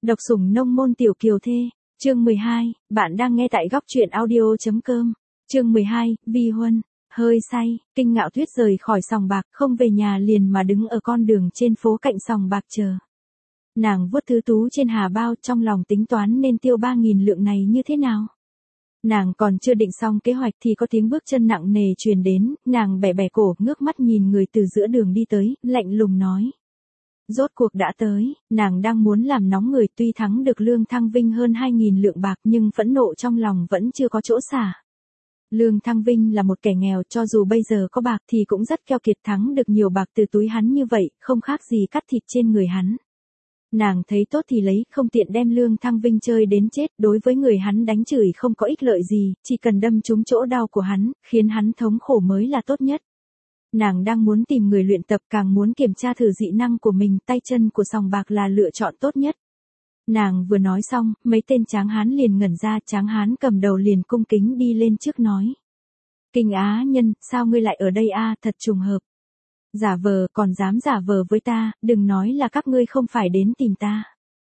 Độc sủng nông môn tiểu kiều thê, chương 12, bạn đang nghe tại góc truyện audio.com. Chương 12, vi huân, hơi say, Kinh Ngạo Tuyết rời khỏi sòng bạc, không về nhà liền mà đứng ở con đường trên phố cạnh sòng bạc chờ. Nàng vuốt thứ tú trên hà bao, trong lòng tính toán nên tiêu 3.000 lượng này như thế nào. Nàng còn chưa định xong kế hoạch thì có tiếng bước chân nặng nề truyền đến, nàng bẻ bẻ cổ, ngước mắt nhìn người từ giữa đường đi tới, lạnh lùng nói. Rốt cuộc đã tới, nàng đang muốn làm nóng người, tuy thắng được Lương Thăng Vinh hơn 2.000 lượng bạc nhưng phẫn nộ trong lòng vẫn chưa có chỗ xả. Lương Thăng Vinh là một kẻ nghèo, cho dù bây giờ có bạc thì cũng rất keo kiệt, thắng được nhiều bạc từ túi hắn như vậy, không khác gì cắt thịt trên người hắn. Nàng thấy tốt thì lấy, không tiện đem Lương Thăng Vinh chơi đến chết, đối với người hắn đánh chửi không có ích lợi gì, chỉ cần đâm trúng chỗ đau của hắn, khiến hắn thống khổ mới là tốt nhất. Nàng đang muốn tìm người luyện tập, càng muốn kiểm tra thử dị năng của mình, tay chân của sòng bạc là lựa chọn tốt nhất. Nàng vừa nói xong, mấy tên tráng hán liền ngẩn ra, tráng hán cầm đầu liền cung kính đi lên trước nói. Kinh Á nhân, sao ngươi lại ở đây a, thật trùng hợp. Giả vờ, còn dám giả vờ với ta, đừng nói là các ngươi không phải đến tìm ta.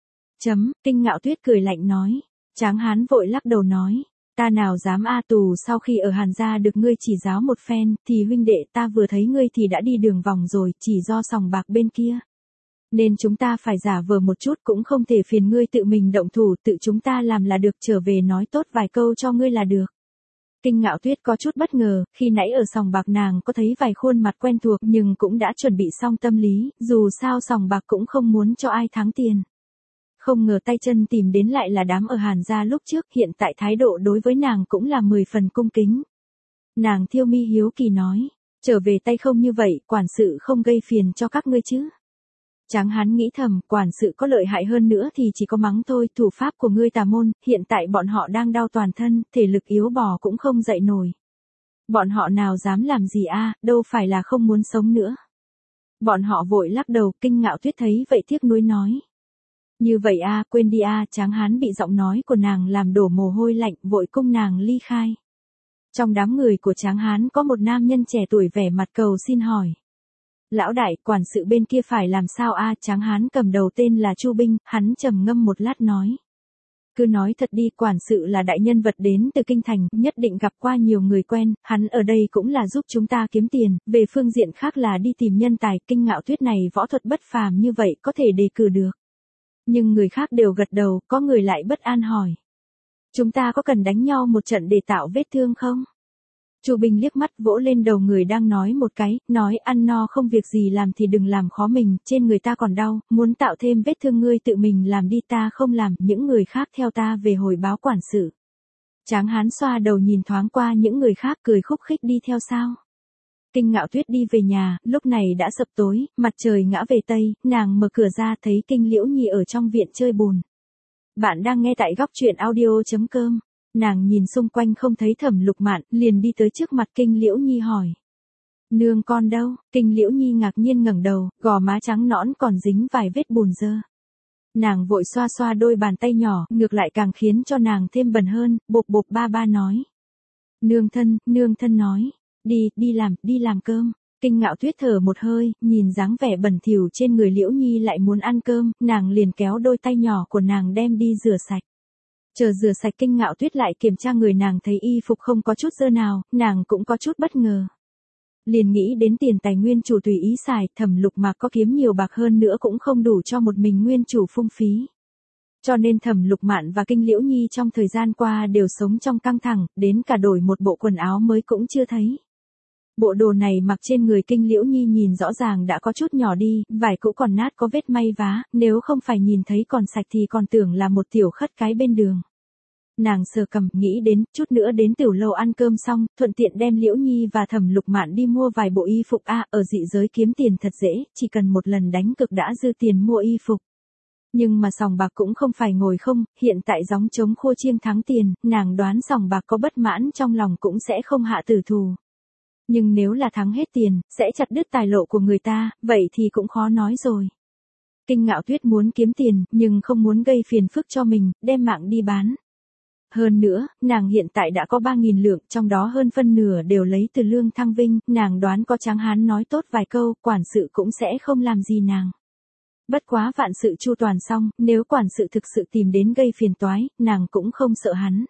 Kinh Ngạo Tuyết cười lạnh nói. Tráng hán vội lắc đầu nói. Ta nào dám a, tù sau khi ở Hàn gia được ngươi chỉ giáo một phen, thì huynh đệ ta vừa thấy ngươi thì đã đi đường vòng rồi, chỉ do sòng bạc bên kia. Nên chúng ta phải giả vờ một chút, cũng không thể phiền ngươi tự mình động thủ, tự chúng ta làm là được, trở về nói tốt vài câu cho ngươi là được. Kinh Ngạo Tuyết có chút bất ngờ, khi nãy ở sòng bạc nàng có thấy vài khuôn mặt quen thuộc nhưng cũng đã chuẩn bị xong tâm lý, dù sao sòng bạc cũng không muốn cho ai thắng tiền. Không ngờ tay chân tìm đến lại là đám ở Hàn gia lúc trước, hiện tại thái độ đối với nàng cũng là 10 phần cung kính. Nàng thiêu mi hiếu kỳ nói, trở về tay không như vậy, quản sự không gây phiền cho các ngươi chứ. Tráng hán nghĩ thầm, quản sự có lợi hại hơn nữa thì chỉ có mắng thôi, thủ pháp của ngươi tà môn, hiện tại bọn họ đang đau toàn thân, thể lực yếu bò cũng không dậy nổi. Bọn họ nào dám làm gì a, đâu phải là không muốn sống nữa. Bọn họ vội lắc đầu, Kinh Ngạo Tuyết thấy vậy tiếc nuối nói. Như vậy a, quên đi a, tráng hán bị giọng nói của nàng làm đổ mồ hôi lạnh, vội cung nàng ly khai. Trong đám người của tráng hán có một nam nhân trẻ tuổi vẻ mặt cầu xin hỏi. Lão đại, quản sự bên kia phải làm sao a? Tráng hán cầm đầu tên là Chu Binh, hắn trầm ngâm một lát nói. Cứ nói thật đi, quản sự là đại nhân vật đến từ kinh thành, nhất định gặp qua nhiều người quen, hắn ở đây cũng là giúp chúng ta kiếm tiền, về phương diện khác là đi tìm nhân tài, Kinh Ngạo Tuyết này võ thuật bất phàm như vậy có thể đề cử được. Nhưng người khác đều gật đầu, có người lại bất an hỏi. Chúng ta có cần đánh nhau một trận để tạo vết thương không? Chu Bình liếc mắt vỗ lên đầu người đang nói một cái, nói ăn no không việc gì làm thì đừng làm khó mình, trên người ta còn đau, muốn tạo thêm vết thương ngươi tự mình làm đi, ta không làm, những người khác theo ta về hồi báo quản sự. Tráng hán xoa đầu nhìn thoáng qua những người khác cười khúc khích đi theo sao. Kinh Ngạo Tuyết đi về nhà, lúc này đã sập tối, mặt trời ngã về tây, nàng mở cửa ra thấy Kinh Liễu Nhi ở trong viện chơi bùn. Bạn đang nghe tại góc truyện audio.com. Nàng nhìn xung quanh không thấy Thẩm Lục Mạn, liền đi tới trước mặt Kinh Liễu Nhi hỏi. Nương con đâu? Kinh Liễu Nhi ngạc nhiên ngẩng đầu, gò má trắng nõn còn dính vài vết bùn dơ. Nàng vội xoa xoa đôi bàn tay nhỏ, ngược lại càng khiến cho nàng thêm bẩn hơn, bộp bộp ba ba nói. Nương thân nói, đi làm cơm. Kinh Ngạo Tuyết thở một hơi, nhìn dáng vẻ bẩn thỉu trên người Liễu Nhi lại muốn ăn cơm, nàng liền kéo đôi tay nhỏ của nàng đem đi rửa sạch. Chờ rửa sạch Kinh Ngạo Tuyết lại kiểm tra người nàng thấy y phục không có chút dơ nào, nàng cũng có chút bất ngờ. Liền nghĩ đến tiền tài nguyên chủ tùy ý xài, Thẩm Lục Mạc có kiếm nhiều bạc hơn nữa cũng không đủ cho một mình nguyên chủ phung phí. Cho nên Thẩm Lục Mạn và Kinh Liễu Nhi trong thời gian qua đều sống trong căng thẳng, đến cả đổi một bộ quần áo mới cũng chưa thấy. Bộ đồ này mặc trên người Kinh Liễu Nhi nhìn rõ ràng đã có chút nhỏ đi, vải cũ còn nát có vết may vá, nếu không phải nhìn thấy còn sạch thì còn tưởng là một tiểu khất cái bên đường. Nàng sờ cằm, nghĩ đến, chút nữa đến tiểu lâu ăn cơm xong, thuận tiện đem Liễu Nhi và Thẩm Lục Mạn đi mua vài bộ y phục ở dị giới kiếm tiền thật dễ, chỉ cần một lần đánh cược đã dư tiền mua y phục. Nhưng mà sòng bạc cũng không phải ngồi không, hiện tại gióng trống khô chiêng thắng tiền, nàng đoán sòng bạc có bất mãn trong lòng cũng sẽ không hạ tử thù. Nhưng nếu là thắng hết tiền, sẽ chặt đứt tài lộ của người ta, vậy thì cũng khó nói rồi. Kinh Ngạo Tuyết muốn kiếm tiền, nhưng không muốn gây phiền phức cho mình, đem mạng đi bán. Hơn nữa, nàng hiện tại đã có 3.000 lượng, trong đó hơn phân nửa đều lấy từ Lương Thăng Vinh, nàng đoán có tráng hán nói tốt vài câu, quản sự cũng sẽ không làm gì nàng. Bất quá vạn sự chu toàn xong, nếu quản sự thực sự tìm đến gây phiền toái, nàng cũng không sợ hắn.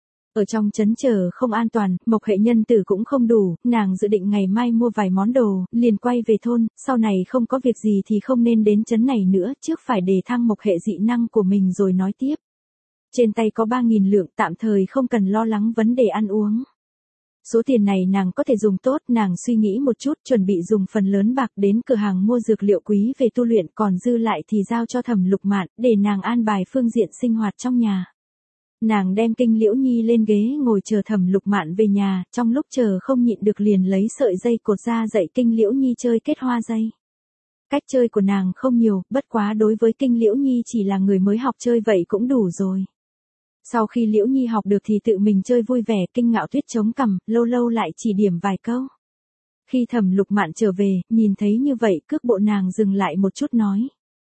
Ở trong trấn chờ không an toàn, Mộc Hệ nhân tử cũng không đủ, nàng dự định ngày mai mua vài món đồ, liền quay về thôn, sau này không có việc gì thì không nên đến trấn này nữa, trước phải đề thăng Mộc Hệ dị năng của mình rồi nói tiếp. Trên tay có 3.000 lượng, tạm thời không cần lo lắng vấn đề ăn uống. Số tiền này nàng có thể dùng tốt, nàng suy nghĩ một chút, chuẩn bị dùng phần lớn bạc đến cửa hàng mua dược liệu quý về tu luyện, còn dư lại thì giao cho Thẩm Lục Mạn, để nàng an bài phương diện sinh hoạt trong nhà. Nàng đem Kinh Liễu Nhi lên ghế ngồi chờ Thẩm Lục Mạn về nhà, trong lúc chờ không nhịn được liền lấy sợi dây cột ra dạy Kinh Liễu Nhi chơi kết hoa dây. Cách chơi của nàng không nhiều, bất quá đối với Kinh Liễu Nhi chỉ là người mới học chơi vậy cũng đủ rồi. Sau khi Liễu Nhi học được thì tự mình chơi vui vẻ, Kinh Ngạo Tuyết chống cằm, lâu lâu lại chỉ điểm vài câu. Khi Thẩm Lục Mạn trở về, nhìn thấy như vậy, cước bộ nàng dừng lại một chút nói.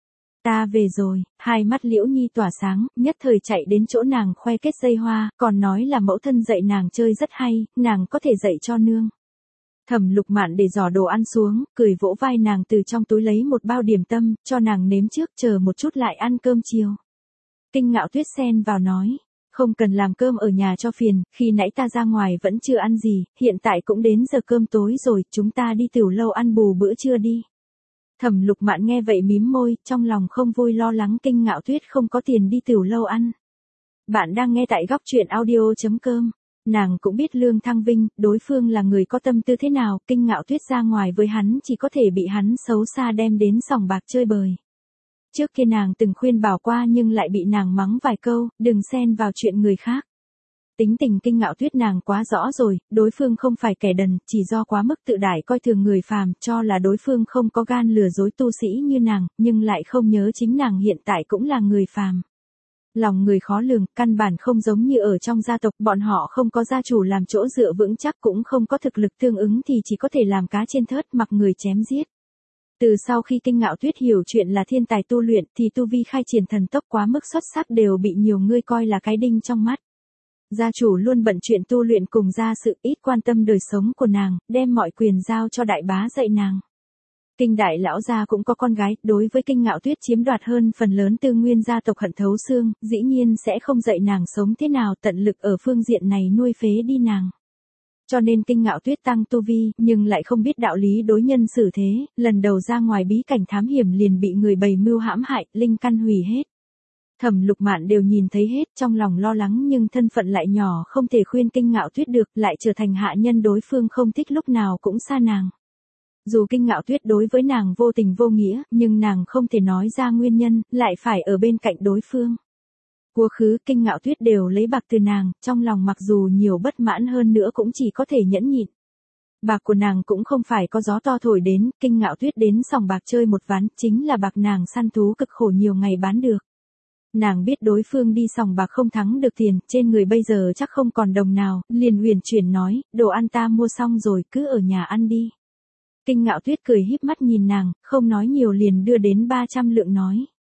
Ta về rồi, hai mắt Liễu Nhi tỏa sáng, nhất thời chạy đến chỗ nàng khoe kết dây hoa, còn nói là mẫu thân dạy nàng chơi rất hay, nàng có thể dạy cho nương. Thẩm Lục Mạn để giỏ đồ ăn xuống, cười vỗ vai nàng từ trong túi lấy một bao điểm tâm, cho nàng nếm trước, chờ một chút lại ăn cơm chiều. Kinh Ngạo Tuyết xen vào nói. Không cần làm cơm ở nhà cho phiền, khi nãy ta ra ngoài vẫn chưa ăn gì, hiện tại cũng đến giờ cơm tối rồi, chúng ta đi tiểu lâu ăn bù bữa trưa đi. Thẩm Lục Mạn nghe vậy mím môi, trong lòng không vui lo lắng Kinh Ngạo Tuyết không có tiền đi tiểu lâu ăn. Bạn đang nghe tại góc truyện audio.com. Nàng cũng biết Lương Thăng Vinh, đối phương là người có tâm tư thế nào, Kinh Ngạo Tuyết ra ngoài với hắn chỉ có thể bị hắn xấu xa đem đến sòng bạc chơi bời. Trước kia nàng từng khuyên bảo qua nhưng lại bị nàng mắng vài câu, đừng xen vào chuyện người khác. Tính tình Kinh Ngạo Tuyết nàng quá rõ rồi, đối phương không phải kẻ đần, chỉ do quá mức tự đại coi thường người phàm, cho là đối phương không có gan lừa dối tu sĩ như nàng, nhưng lại không nhớ chính nàng hiện tại cũng là người phàm. Lòng người khó lường, căn bản không giống như ở trong gia tộc, bọn họ không có gia chủ làm chỗ dựa vững chắc cũng không có thực lực tương ứng thì chỉ có thể làm cá trên thớt mặc người chém giết. Từ sau khi Kinh Ngạo Tuyết hiểu chuyện là thiên tài tu luyện thì tu vi khai triển thần tốc quá mức xuất sắc đều bị nhiều người coi là cái đinh trong mắt. Gia chủ luôn bận chuyện tu luyện cùng gia sự ít quan tâm đời sống của nàng, đem mọi quyền giao cho đại bá dạy nàng. Kinh đại lão gia cũng có con gái, đối với Kinh Ngạo Tuyết chiếm đoạt hơn phần lớn tư nguyên gia tộc hận thấu xương, dĩ nhiên sẽ không dạy nàng sống thế nào, tận lực ở phương diện này nuôi phế đi nàng. Cho nên Kinh Ngạo Tuyết tăng tu vi, nhưng lại không biết đạo lý đối nhân xử thế, lần đầu ra ngoài bí cảnh thám hiểm liền bị người bày mưu hãm hại, linh căn hủy hết. Thẩm Lục Mạn đều nhìn thấy hết, trong lòng lo lắng nhưng thân phận lại nhỏ không thể khuyên Kinh Ngạo Tuyết được, lại trở thành hạ nhân đối phương không thích lúc nào cũng xa nàng. Dù Kinh Ngạo Tuyết đối với nàng vô tình vô nghĩa, nhưng nàng không thể nói ra nguyên nhân, lại phải ở bên cạnh đối phương. Quá khứ Kinh Ngạo Tuyết đều lấy bạc từ nàng, trong lòng mặc dù nhiều bất mãn hơn nữa cũng chỉ có thể nhẫn nhịn. Bạc của nàng cũng không phải có gió to thổi đến, Kinh Ngạo Tuyết đến sòng bạc chơi một ván, chính là bạc nàng săn thú cực khổ nhiều ngày bán được. Nàng biết đối phương đi sòng bạc không thắng được tiền, trên người bây giờ chắc không còn đồng nào, liền huyền chuyển nói, đồ ăn ta mua xong rồi, cứ ở nhà ăn đi. Kinh Ngạo Tuyết cười híp mắt nhìn nàng, không nói nhiều liền đưa đến 300 lượng nói.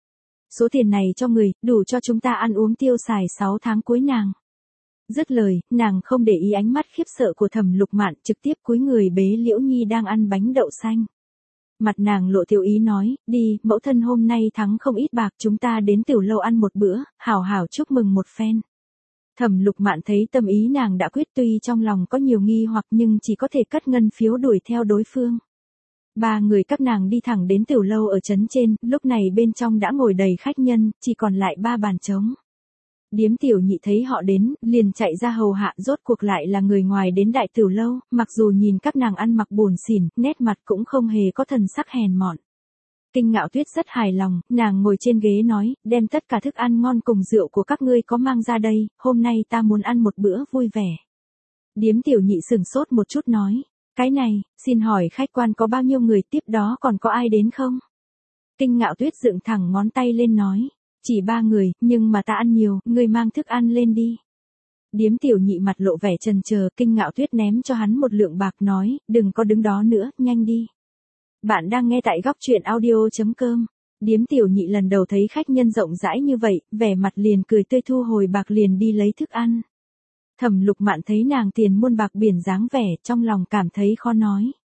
Số tiền này cho người, đủ cho chúng ta ăn uống tiêu xài 6 tháng cuối nàng. Dứt lời, nàng không để ý ánh mắt khiếp sợ của Thẩm Lục Mạn, trực tiếp cúi người bế Liễu Nhi đang ăn bánh đậu xanh. Mặt nàng lộ tiểu ý nói, đi, mẫu thân hôm nay thắng không ít bạc, chúng ta đến tiểu lâu ăn một bữa, hảo hảo chúc mừng một phen. Thẩm Lục Mạn thấy tâm ý nàng đã quyết, tuy trong lòng có nhiều nghi hoặc nhưng chỉ có thể cất ngân phiếu đuổi theo đối phương. Ba người các nàng đi thẳng đến tiểu lâu ở trấn trên, lúc này bên trong đã ngồi đầy khách nhân, chỉ còn lại 3 bàn trống. Điếm Tiểu Nhị thấy họ đến, liền chạy ra hầu hạ, rốt cuộc lại là người ngoài đến đại tiểu lâu, mặc dù nhìn các nàng ăn mặc buồn xỉn, nét mặt cũng không hề có thần sắc hèn mọn. Kinh Ngạo Tuyết rất hài lòng, nàng ngồi trên ghế nói, đem tất cả thức ăn ngon cùng rượu của các ngươi có mang ra đây, hôm nay ta muốn ăn một bữa vui vẻ. Điếm Tiểu Nhị sừng sốt một chút nói, cái này, xin hỏi khách quan có bao nhiêu người, tiếp đó còn có ai đến không? Kinh Ngạo Tuyết dựng thẳng ngón tay lên nói, chỉ 3 người, nhưng mà ta ăn nhiều, ngươi mang thức ăn lên đi. Điếm Tiểu Nhị mặt lộ vẻ chần chờ, Kinh Ngạo Tuyết ném cho hắn một lượng bạc nói, đừng có đứng đó nữa, nhanh đi. Bạn đang nghe tại góc truyện audio.com. Điếm Tiểu Nhị lần đầu thấy khách nhân rộng rãi như vậy, vẻ mặt liền cười tươi, thu hồi bạc liền đi lấy thức ăn. Thẩm Lục Mạn thấy nàng tiền muôn bạc biển dáng vẻ, trong lòng cảm thấy khó nói.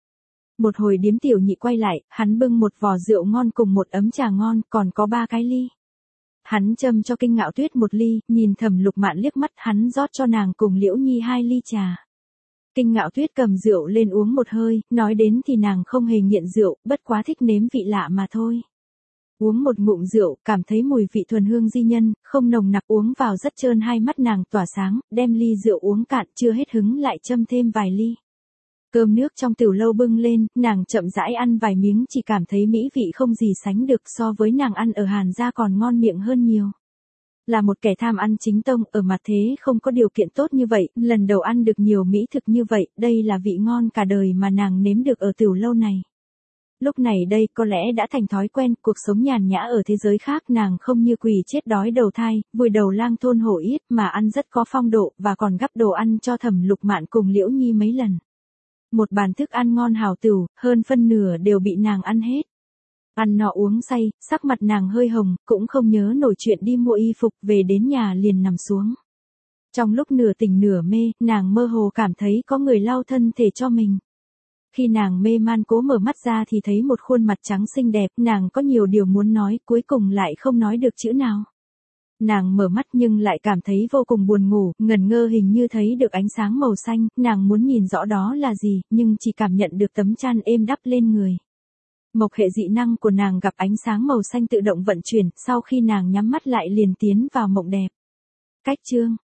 Một hồi điếm tiểu nhị quay lại, hắn bưng một vò rượu ngon cùng một ấm trà ngon, còn có 3 cái ly. Hắn châm cho Kinh Ngạo Tuyết một ly, nhìn Thẩm Lục Mạn liếc mắt, hắn rót cho nàng cùng Liễu Nhi 2 ly trà. Kinh Ngạo Tuyết cầm rượu lên uống một hơi, nói đến thì nàng không hề nghiện rượu, bất quá thích nếm vị lạ mà thôi. Uống một ngụm rượu, cảm thấy mùi vị thuần hương di nhân, không nồng nặc, uống vào rất trơn, hai mắt nàng tỏa sáng, đem ly rượu uống cạn, chưa hết hứng lại châm thêm vài ly. Cơm nước trong tiểu lâu bưng lên, nàng chậm rãi ăn vài miếng, chỉ cảm thấy mỹ vị không gì sánh được, so với nàng ăn ở Hàn gia còn ngon miệng hơn nhiều. Là một kẻ tham ăn chính tông, ở mặt thế không có điều kiện tốt như vậy, lần đầu ăn được nhiều mỹ thực như vậy, đây là vị ngon cả đời mà nàng nếm được ở tiểu lâu này. Lúc này đây có lẽ đã thành thói quen, cuộc sống nhàn nhã ở thế giới khác, nàng không như quỷ chết đói đầu thai, vùi đầu lang thôn hổ yết, mà ăn rất có phong độ, và còn gắp đồ ăn cho Thẩm Lục Mạn cùng Liễu Nhi mấy lần. Một bàn thức ăn ngon hảo tửu, hơn phân nửa đều bị nàng ăn hết. Ăn nọ uống say, sắc mặt nàng hơi hồng, cũng không nhớ nổi chuyện đi mua y phục, về đến nhà liền nằm xuống. Trong lúc nửa tỉnh nửa mê, nàng mơ hồ cảm thấy có người lau thân thể cho mình. Khi nàng mê man cố mở mắt ra thì thấy một khuôn mặt trắng xinh đẹp, nàng có nhiều điều muốn nói, cuối cùng lại không nói được chữ nào. Nàng mở mắt nhưng lại cảm thấy vô cùng buồn ngủ, ngẩn ngơ, hình như thấy được ánh sáng màu xanh, nàng muốn nhìn rõ đó là gì, nhưng chỉ cảm nhận được tấm chăn êm đắp lên người. Mộc hệ dị năng của nàng gặp ánh sáng màu xanh tự động vận chuyển, sau khi nàng nhắm mắt lại liền tiến vào mộng đẹp. Cách chương